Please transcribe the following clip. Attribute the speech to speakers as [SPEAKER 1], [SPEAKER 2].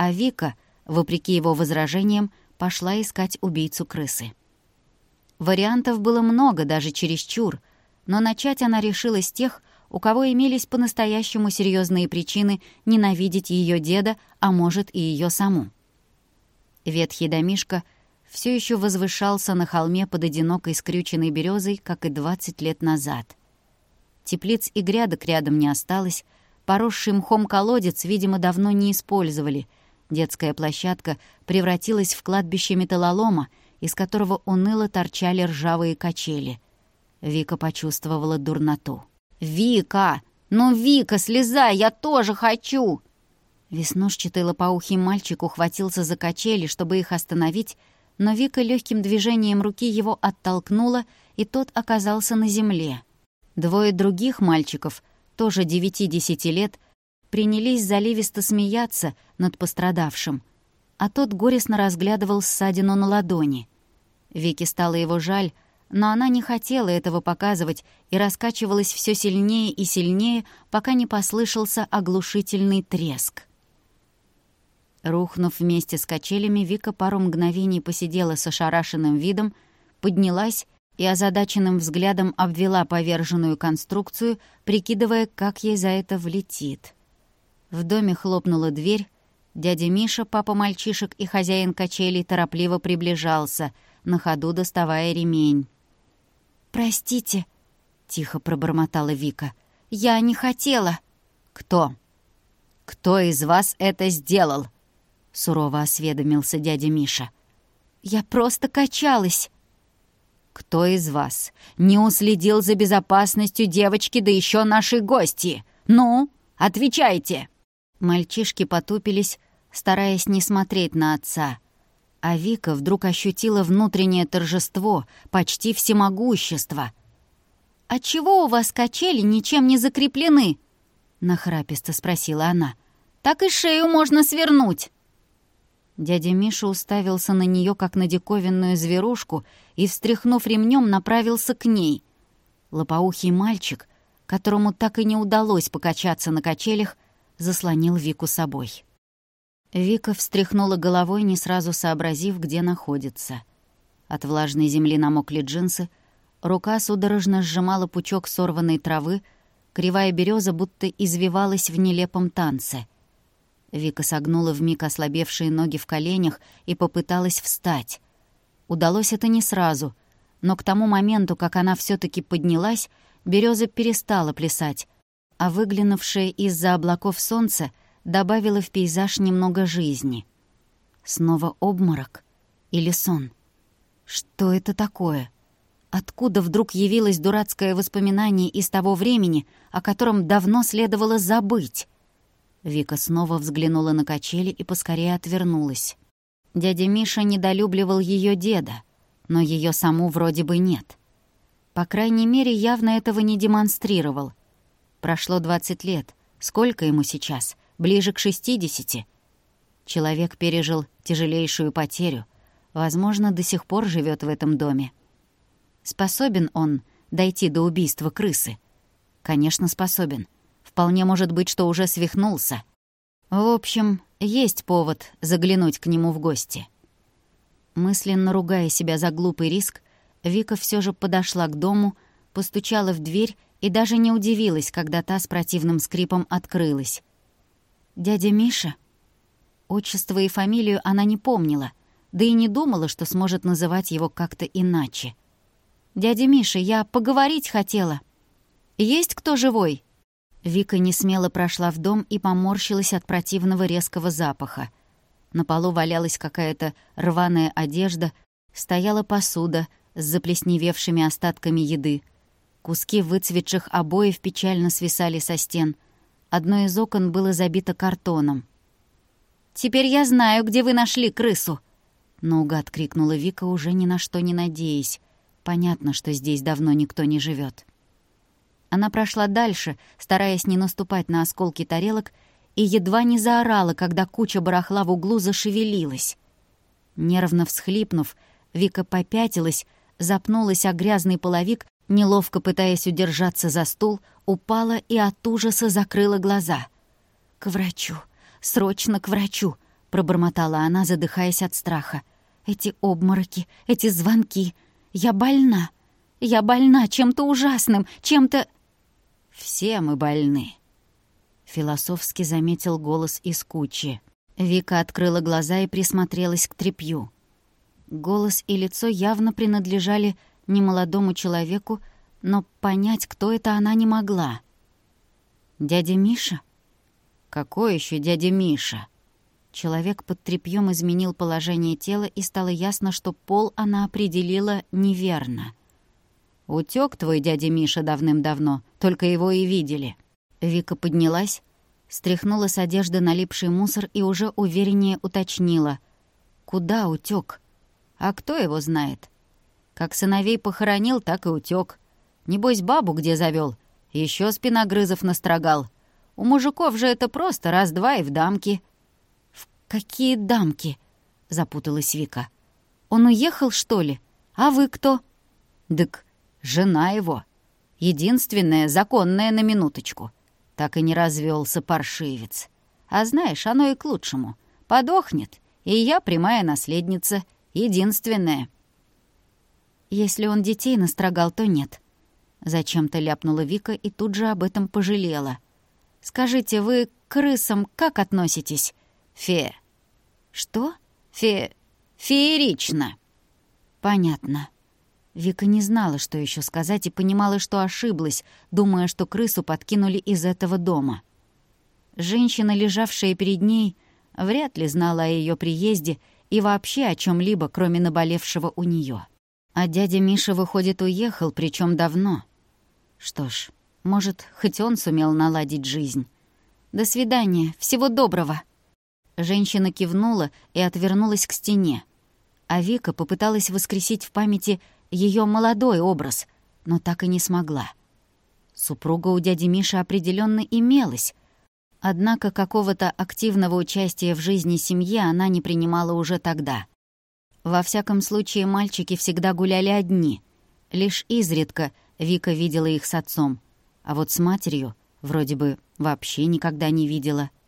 [SPEAKER 1] А Вика, вопреки его возражениям, пошла искать убийцу крысы. Вариантов было много, даже чересчур, но начать она решила с тех, у кого имелись по-настоящему серьезные причины ненавидеть ее деда, а может и ее саму. Ветхий домишко все еще возвышался на холме под одинокой скрюченной березой, как и 20 лет назад. Теплиц и грядок рядом не осталось, поросший мхом колодец, видимо, давно не использовали. Детская площадка превратилась в кладбище металлолома, из которого уныло торчали ржавые качели. Вика почувствовала дурноту. «Вика! Ну, Вика, слезай, я тоже хочу!» Веснушчатый лопоухий мальчик ухватился за качели, чтобы их остановить, но Вика легким движением руки его оттолкнула, и тот оказался на земле. Двое других мальчиков, тоже 9-10 лет, принялись заливисто смеяться над пострадавшим, а тот горестно разглядывал ссадину на ладони. Вике стало его жаль, но она не хотела этого показывать и раскачивалась все сильнее и сильнее, пока не послышался оглушительный треск. Рухнув вместе с качелями, Вика пару мгновений посидела с ошарашенным видом, поднялась и озадаченным взглядом обвела поверженную конструкцию, прикидывая, как ей за это влетит. В доме хлопнула дверь. Дядя Миша, папа мальчишек и хозяин качелей торопливо приближался, на ходу доставая ремень. «Простите», — тихо пробормотала Вика. «Я не хотела». «Кто? Кто из вас это сделал?» — сурово осведомился дядя Миша. «Я просто качалась». «Кто из вас не уследил за безопасностью девочки, да еще нашей гости? Ну, отвечайте!» Мальчишки потупились, стараясь не смотреть на отца. А Вика вдруг ощутила внутреннее торжество, почти всемогущество. «А чего у вас качели ничем не закреплены?» — нахраписто спросила она. «Так и шею можно свернуть». Дядя Миша уставился на нее, как на диковинную зверушку, и, встряхнув ремнем, направился к ней. Лопоухий мальчик, которому так и не удалось покачаться на качелях, заслонил Вику собой. Вика встряхнула головой, не сразу сообразив, где находится. От влажной земли намокли джинсы, рука судорожно сжимала пучок сорванной травы, кривая береза будто извивалась в нелепом танце. Вика согнула вмиг ослабевшие ноги в коленях и попыталась встать. Удалось это не сразу, но к тому моменту, как она все таки поднялась, береза перестала плясать, а выглянувшее из-за облаков солнце добавило в пейзаж немного жизни. Снова обморок или сон? Что это такое? Откуда вдруг явилось дурацкое воспоминание из того времени, о котором давно следовало забыть? Вика снова взглянула на качели и поскорее отвернулась. Дядя Миша недолюбливал ее деда, но ее саму вроде бы нет. По крайней мере, явно этого не демонстрировал. Прошло 20 лет. Сколько ему сейчас? Ближе к 60. Человек пережил тяжелейшую потерю. Возможно, до сих пор живет в этом доме. Способен он дойти до убийства крысы? Конечно, способен. Вполне может быть, что уже свихнулся. В общем, есть повод заглянуть к нему в гости. Мысленно ругая себя за глупый риск, Вика все же подошла к дому, постучала в дверь и даже не удивилась, когда та с противным скрипом открылась. «Дядя Миша?» Отчество и фамилию она не помнила, да и не думала, что сможет называть его как-то иначе. «Дядя Миша, я поговорить хотела. Есть кто живой?» Вика несмело прошла в дом и поморщилась от противного резкого запаха. На полу валялась какая-то рваная одежда, стояла посуда с заплесневевшими остатками еды. Куски выцветших обоев печально свисали со стен. Одно из окон было забито картоном. «Теперь я знаю, где вы нашли крысу!» Наугад крикнула Вика, уже ни на что не надеясь. Понятно, что здесь давно никто не живет. Она прошла дальше, стараясь не наступать на осколки тарелок, и едва не заорала, когда куча барахла в углу зашевелилась. Нервно всхлипнув, Вика попятилась, запнулась о грязный половик, неловко пытаясь удержаться за стул, упала и от ужаса закрыла глаза. «К врачу! Срочно к врачу!» — пробормотала она, задыхаясь от страха. «Эти обмороки, эти звонки. Я больна. Я больна чем-то ужасным, чем-то...» «Все мы больны», — философски заметил голос из кучи. Вика открыла глаза и присмотрелась к тряпью. Голос и лицо явно принадлежали немолодому человеку, но понять, кто это, она не могла. «Дядя Миша?» «Какой еще дядя Миша?» Человек под тряпьем изменил положение тела, и стало ясно, что пол она определила неверно. «Утёк твой дядя Миша давным-давно, только его и видели». Вика поднялась, стряхнула с одежды налипший мусор и уже увереннее уточнила. «Куда утёк? А кто его знает? Как сыновей похоронил, так и утёк. Небось, бабу где завёл, ещё спиногрызов настрогал. У мужиков же это просто раз-два и в дамки». «В какие дамки?» — запуталась Вика. «Он уехал, что ли? А вы кто?» «Дык, жена его. Единственная, законная на минуточку. Так и не развелся паршивец. А знаешь, оно и к лучшему. Подохнет, и я прямая наследница, единственная». «Если он детей настрогал, то нет». Зачем-то ляпнула Вика и тут же об этом пожалела. «Скажите, вы к крысам как относитесь?» «Что?»
[SPEAKER 2] «Феерично».
[SPEAKER 1] «Понятно». Вика не знала, что еще сказать, и понимала, что ошиблась, думая, что крысу подкинули из этого дома. Женщина, лежавшая перед ней, вряд ли знала о ее приезде и вообще о чем либо кроме наболевшего у нее. А дядя Миша, выходит, уехал, причем давно. Что ж, может, хоть он сумел наладить жизнь. «До свидания, всего доброго!» Женщина кивнула и отвернулась к стене. А Вика попыталась воскресить в памяти ее молодой образ, но так и не смогла. Супруга у дяди Миши определенно имелась, однако какого-то активного участия в жизни семьи она не принимала уже тогда. Во всяком случае, мальчики всегда гуляли одни. Лишь изредка Вика видела их с отцом, а вот с матерью вроде бы вообще никогда не видела.